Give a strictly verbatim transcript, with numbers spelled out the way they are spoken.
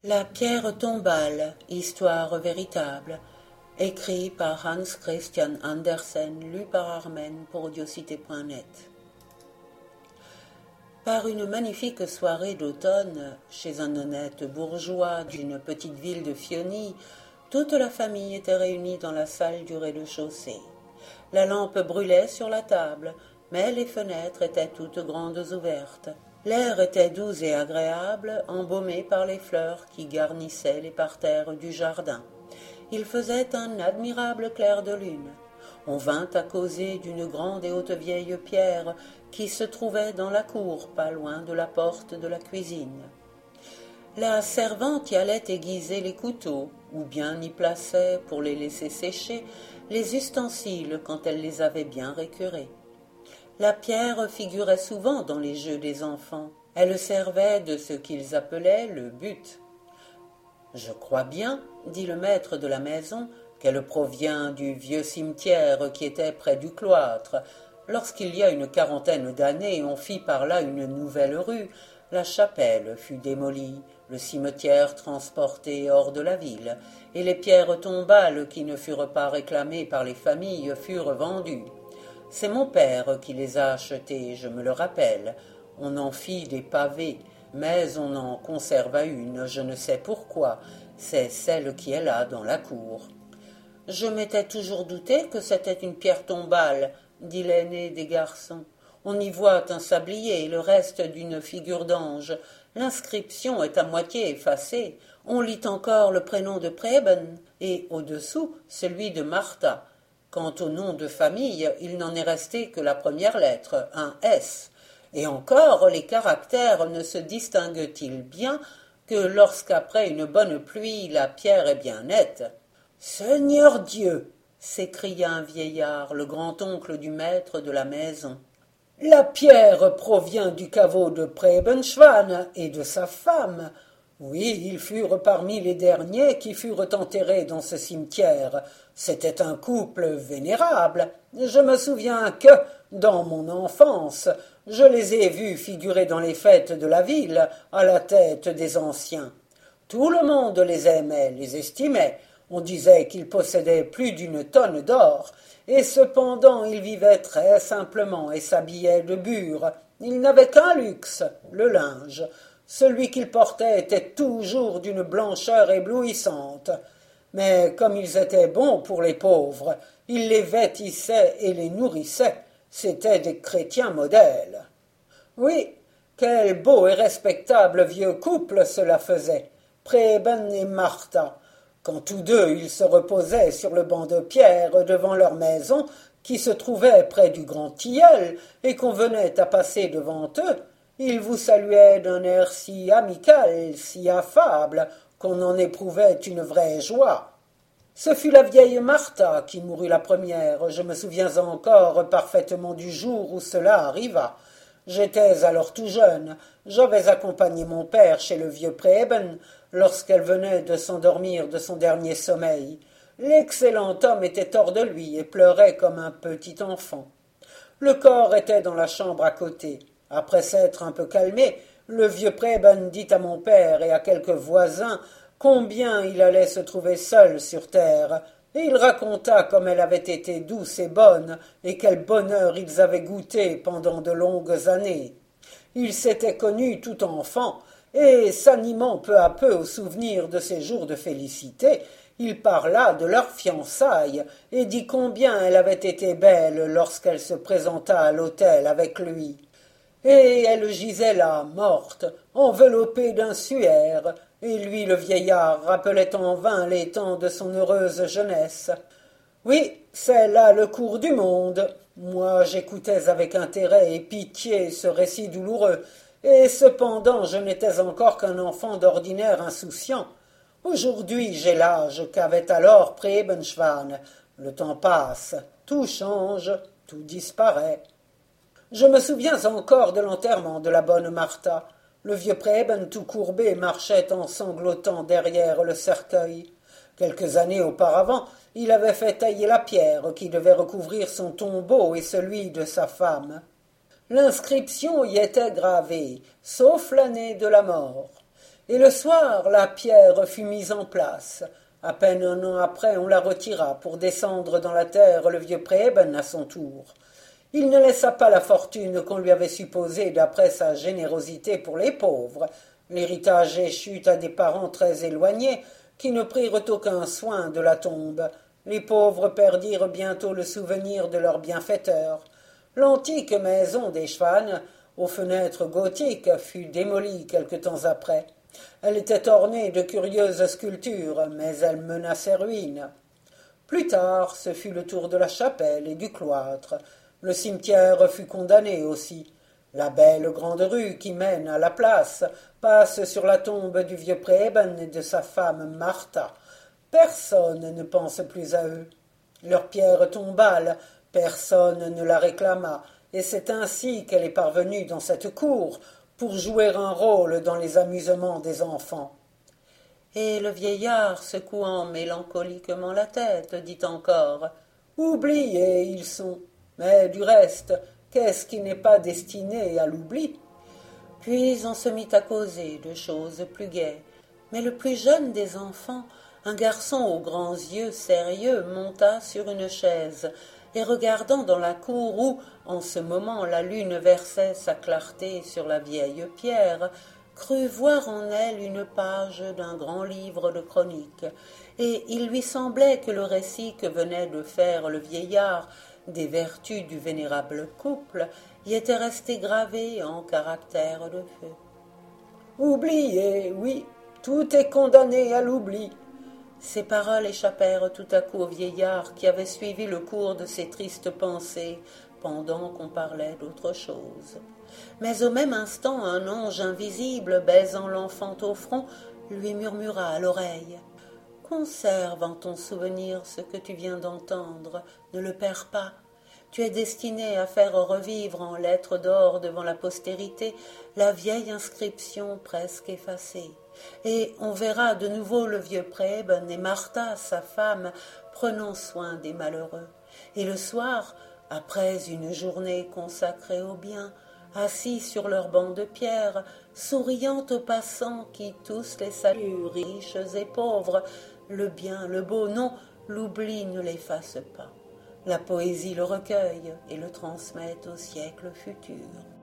La pierre tombale, histoire véritable, écrit par Hans Christian Andersen, lu par Armen pour audiocité point net. Par une magnifique soirée d'automne, chez un honnête bourgeois d'une petite ville de Fioni, toute la famille était réunie dans la salle du rez-de-chaussée. La lampe brûlait sur la table, mais les fenêtres étaient toutes grandes ouvertes. L'air était doux et agréable, embaumé par les fleurs qui garnissaient les parterres du jardin. Il faisait un admirable clair de lune. On vint à causer d'une grande et haute vieille pierre qui se trouvait dans la cour, pas loin de la porte de la cuisine. La servante y allait aiguiser les couteaux, ou bien y plaçait, pour les laisser sécher, les ustensiles quand elle les avait bien récurés. La pierre figurait souvent dans les jeux des enfants. Elle servait de ce qu'ils appelaient le but. « Je crois bien, dit le maître de la maison, qu'elle provient du vieux cimetière qui était près du cloître. Lorsqu'il y a une quarantaine d'années, on fit par là une nouvelle rue. La chapelle fut démolie, le cimetière transporté hors de la ville, et les pierres tombales qui ne furent pas réclamées par les familles furent vendues. C'est mon père qui les a achetées, je me le rappelle. On en fit des pavés, mais on en conserva une, je ne sais pourquoi. C'est celle qui est là, dans la cour. Je m'étais toujours douté que c'était une pierre tombale, dit l'aîné des garçons. On y voit un sablier et le reste d'une figure d'ange. L'inscription est à moitié effacée. On lit encore le prénom de Preben et, au-dessous, celui de Martha. Quant au nom de famille, il n'en est resté que la première lettre, un S. Et encore, les caractères ne se distinguent-ils bien que lorsqu'après une bonne pluie, la pierre est bien nette. « Seigneur Dieu !» s'écria un vieillard, le grand-oncle du maître de la maison. « La pierre provient du caveau de Prebenschwan et de sa femme. Oui, ils furent parmi les derniers qui furent enterrés dans ce cimetière. C'était un couple vénérable. Je me souviens que, dans mon enfance, je les ai vus figurer dans les fêtes de la ville, à la tête des anciens. Tout le monde les aimait, les estimait. On disait qu'ils possédaient plus d'une tonne d'or, et cependant ils vivaient très simplement et s'habillaient de bure. Ils n'avaient qu'un luxe, le linge. Celui qu'ils portaient était toujours d'une blancheur éblouissante. Mais comme ils étaient bons pour les pauvres, ils les vêtissaient et les nourrissaient. C'étaient des chrétiens modèles. Oui, quel beau et respectable vieux couple cela faisait, Preben et Martha. Quand tous deux ils se reposaient sur le banc de pierre devant leur maison, qui se trouvait près du grand tilleul, et qu'on venait à passer devant eux, ils vous saluaient d'un air si amical, si affable, qu'on en éprouvait une vraie joie. Ce fut la vieille Martha qui mourut la première. Je me souviens encore parfaitement du jour où cela arriva. J'étais alors tout jeune. J'avais accompagné mon père chez le vieux Preben lorsqu'elle venait de s'endormir de son dernier sommeil. L'excellent homme était hors de lui et pleurait comme un petit enfant. Le corps était dans la chambre à côté. Après s'être un peu calmé, le vieux Preben dit à mon père et à quelques voisins combien il allait se trouver seul sur terre, et il raconta comme elle avait été douce et bonne, et quel bonheur ils avaient goûté pendant de longues années. Ils s'étaient connus tout enfant, et s'animant peu à peu au souvenir de ces jours de félicité, il parla de leur fiançailles, et dit combien elle avait été belle lorsqu'elle se présenta à l'autel avec lui. Et elle gisait là, morte, enveloppée d'un suaire, et lui, le vieillard, rappelait en vain les temps de son heureuse jeunesse. Oui, c'est là le cours du monde. Moi, j'écoutais avec intérêt et pitié ce récit douloureux, et cependant je n'étais encore qu'un enfant d'ordinaire insouciant. Aujourd'hui, j'ai l'âge qu'avait alors Prebenschwan. Le temps passe, tout change, tout disparaît. Je me souviens encore de l'enterrement de la bonne Martha. Le vieux Preben, tout courbé, marchait en sanglotant derrière le cercueil. Quelques années auparavant, il avait fait tailler la pierre qui devait recouvrir son tombeau et celui de sa femme. L'inscription y était gravée, sauf l'année de la mort. Et le soir, la pierre fut mise en place. À peine un an après, on la retira pour descendre dans la terre le vieux Preben à son tour. Il ne laissa pas la fortune qu'on lui avait supposée d'après sa générosité pour les pauvres. L'héritage échut à des parents très éloignés qui ne prirent aucun soin de la tombe. Les pauvres perdirent bientôt le souvenir de leur bienfaiteur. L'antique maison des Schwann, aux fenêtres gothiques, fut démolie quelque temps après. Elle était ornée de curieuses sculptures, mais elle menaçait ruine. Plus tard, ce fut le tour de la chapelle et du cloître. Le cimetière fut condamné aussi. La belle grande rue qui mène à la place passe sur la tombe du vieux Preben et de sa femme Martha. Personne ne pense plus à eux. Leur pierre tombale, personne ne la réclama, et c'est ainsi qu'elle est parvenue dans cette cour pour jouer un rôle dans les amusements des enfants. Et le vieillard, secouant mélancoliquement la tête, dit encore « Oubliés ils sont, mais du reste, qu'est-ce qui n'est pas destiné à l'oubli ?» Puis on se mit à causer de choses plus gaies, mais le plus jeune des enfants, un garçon aux grands yeux sérieux, monta sur une chaise, et regardant dans la cour où, en ce moment, la lune versait sa clarté sur la vieille pierre, crut voir en elle une page d'un grand livre de chroniques, et il lui semblait que le récit que venait de faire le vieillard des vertus du vénérable couple y était resté gravé en caractères de feu. « Oublié, oui, tout est condamné à l'oubli. » Ces paroles échappèrent tout à coup au vieillard qui avait suivi le cours de ses tristes pensées pendant qu'on parlait d'autre chose. Mais au même instant, un ange invisible, baisant l'enfant au front, lui murmura à l'oreille « Conserve en ton souvenir ce que tu viens d'entendre, ne le perds pas. Tu es destiné à faire revivre en lettres d'or devant la postérité la vieille inscription presque effacée. Et on verra de nouveau le vieux Preben et Martha, sa femme, prenant soin des malheureux. Et le soir, après une journée consacrée au bien, assis sur leur banc de pierre, souriant aux passants qui tous les saluent, riches et pauvres, le bien, le beau, non, l'oubli ne l'efface pas. La poésie le recueille et le transmet au siècle futur.